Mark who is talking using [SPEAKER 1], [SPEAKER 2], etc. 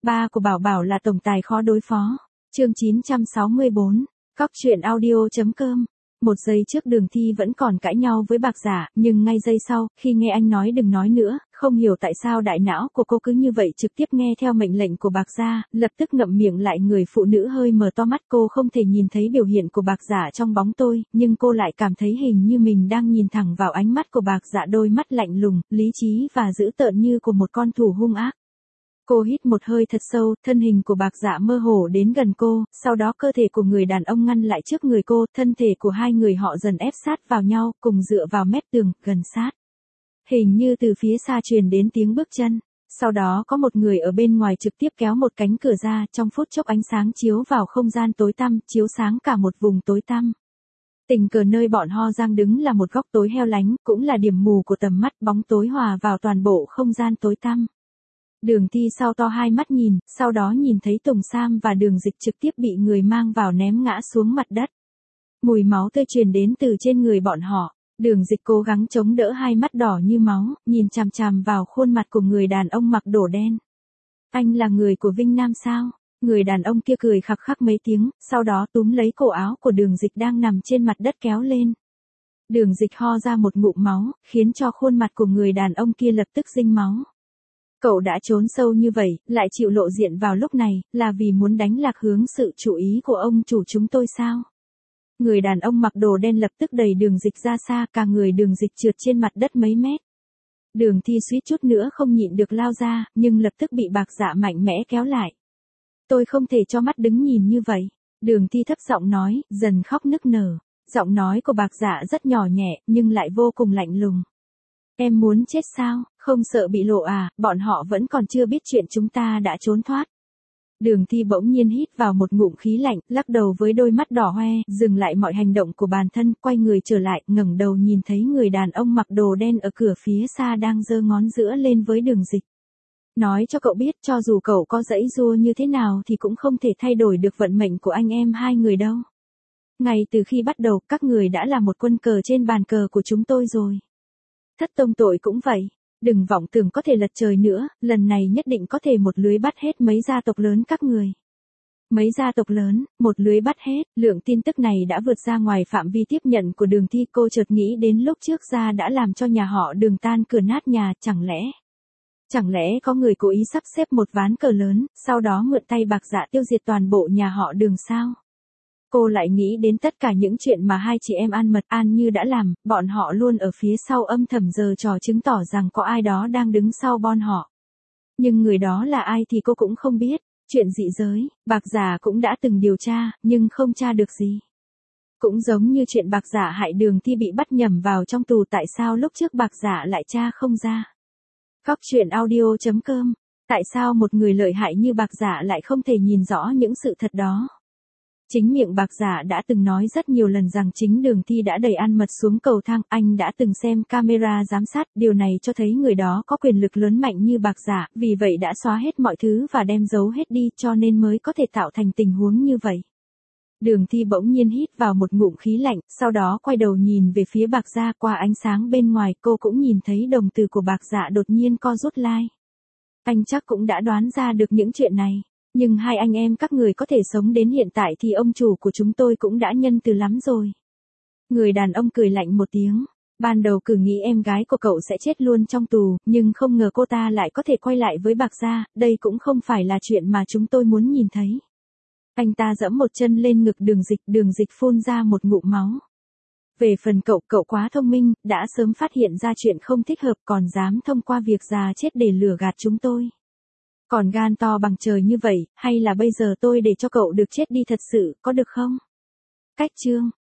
[SPEAKER 1] Ba của Bảo Bảo là tổng tài khó đối phó. Chương 964. Cóc truyện audio.com. Một giây trước Đường Thi vẫn còn cãi nhau với Bạc Giả, nhưng ngay giây sau, khi nghe anh nói đừng nói nữa, không hiểu tại sao đại não của cô cứ như vậy trực tiếp nghe theo mệnh lệnh của Bạc Gia, lập tức ngậm miệng lại. Người phụ nữ hơi mở to mắt, cô không thể nhìn thấy biểu hiện của Bạc Giả trong bóng tối, nhưng cô lại cảm thấy hình như mình đang nhìn thẳng vào ánh mắt của Bạc Giả, đôi mắt lạnh lùng, lý trí và dữ tợn như của một con thú hung ác. Cô hít một hơi thật sâu, thân hình của Bạc Dạ mơ hồ đến gần cô, sau đó cơ thể của người đàn ông ngăn lại trước người cô, thân thể của hai người họ dần ép sát vào nhau, cùng dựa vào mép tường, gần sát. Hình như từ phía xa truyền đến tiếng bước chân, sau đó có một người ở bên ngoài trực tiếp kéo một cánh cửa ra, trong phút chốc ánh sáng chiếu vào không gian tối tăm, chiếu sáng cả một vùng tối tăm. Tình cờ nơi bọn Ho Giang đứng là một góc tối heo lánh, cũng là điểm mù của tầm mắt, bóng tối hòa vào toàn bộ không gian tối tăm. Đường Thi sau to hai mắt nhìn, sau đó nhìn thấy Tùng Sam và Đường Dịch trực tiếp bị người mang vào ném ngã xuống mặt đất. Mùi máu tươi truyền đến từ trên người bọn họ. Đường Dịch cố gắng chống đỡ, hai mắt đỏ như máu, nhìn chằm chằm vào khuôn mặt của người đàn ông mặc đồ đen. Anh là người của Vinh Nam sao? Người đàn ông kia cười khặc khặc mấy tiếng, sau đó túm lấy cổ áo của Đường Dịch đang nằm trên mặt đất kéo lên. Đường Dịch ho ra một ngụm máu, khiến cho khuôn mặt của người đàn ông kia lập tức dinh máu. Cậu đã trốn sâu như vậy, lại chịu lộ diện vào lúc này, là vì muốn đánh lạc hướng sự chú ý của ông chủ chúng tôi sao? Người đàn ông mặc đồ đen lập tức đẩy Đường Dịch ra xa, cả người Đường Dịch trượt trên mặt đất mấy mét. Đường Thi suýt chút nữa không nhịn được lao ra, nhưng lập tức bị Bạc Dạ mạnh mẽ kéo lại. Tôi không thể cho mắt đứng nhìn như vậy. Đường Thi thấp giọng nói, dần khóc nức nở. Giọng nói của Bạc Dạ rất nhỏ nhẹ, nhưng lại vô cùng lạnh lùng. Em muốn chết sao, không sợ bị lộ à, bọn họ vẫn còn chưa biết chuyện chúng ta đã trốn thoát. Đường Thi bỗng nhiên hít vào một ngụm khí lạnh, lắc đầu với đôi mắt đỏ hoe, dừng lại mọi hành động của bản thân, quay người trở lại, ngẩng đầu nhìn thấy người đàn ông mặc đồ đen ở cửa phía xa đang giơ ngón giữa lên với Đường Dịch. Nói cho cậu biết, cho dù cậu có giãy giụa như thế nào thì cũng không thể thay đổi được vận mệnh của anh em hai người đâu. Ngay từ khi bắt đầu, các người đã là một quân cờ trên bàn cờ của chúng tôi rồi. Thất tông tội cũng vậy, đừng vọng tưởng có thể lật trời nữa, lần này nhất định có thể một lưới bắt hết mấy gia tộc lớn các người. Mấy gia tộc lớn, một lưới bắt hết, lượng tin tức này đã vượt ra ngoài phạm vi tiếp nhận của Đường Thi. Cô chợt nghĩ đến lúc trước Gia đã làm cho nhà họ Đường tan cửa nát nhà, chẳng lẽ có người cố ý sắp xếp một ván cờ lớn, sau đó mượn tay Bạc Dạ tiêu diệt toàn bộ nhà họ Đường sao? Cô lại nghĩ đến tất cả những chuyện mà hai chị em An Mật An Như đã làm, bọn họ luôn ở phía sau âm thầm giở trò chứng tỏ rằng có ai đó đang đứng sau bọn họ. Nhưng người đó là ai thì cô cũng không biết. Chuyện dị giới, Bạc Giả cũng đã từng điều tra, nhưng không tra được gì. Cũng giống như chuyện Bạc Giả hại Đường Thi bị bắt nhầm vào trong tù, tại sao lúc trước Bạc Giả lại tra không ra. Cóc truyện audio.com. Tại sao một người lợi hại như Bạc Giả lại không thể nhìn rõ những sự thật đó? Chính miệng Bạc Giả đã từng nói rất nhiều lần rằng chính Đường Thi đã đẩy An Mật xuống cầu thang, anh đã từng xem camera giám sát, điều này cho thấy người đó có quyền lực lớn mạnh như Bạc Giả, vì vậy đã xóa hết mọi thứ và đem giấu hết đi, cho nên mới có thể tạo thành tình huống như vậy. Đường Thi bỗng nhiên hít vào một ngụm khí lạnh, sau đó quay đầu nhìn về phía Bạc Giả. Qua ánh sáng bên ngoài, cô cũng nhìn thấy đồng tử của Bạc Giả đột nhiên co rút lại. Anh chắc cũng đã đoán ra được những chuyện này. Nhưng hai anh em các người có thể sống đến hiện tại thì ông chủ của chúng tôi cũng đã nhân từ lắm rồi. Người đàn ông cười lạnh một tiếng. Ban đầu cứ nghĩ em gái của cậu sẽ chết luôn trong tù, nhưng không ngờ cô ta lại có thể quay lại với Bạc Gia, đây cũng không phải là chuyện mà chúng tôi muốn nhìn thấy. Anh ta giẫm một chân lên ngực Đường Dịch phun ra một ngụm máu. Về phần cậu quá thông minh, đã sớm phát hiện ra chuyện không thích hợp, còn dám thông qua việc già chết để lừa gạt chúng tôi. Còn gan to bằng trời như vậy, hay là bây giờ tôi để cho cậu được chết đi thật sự, có được không? Cách chương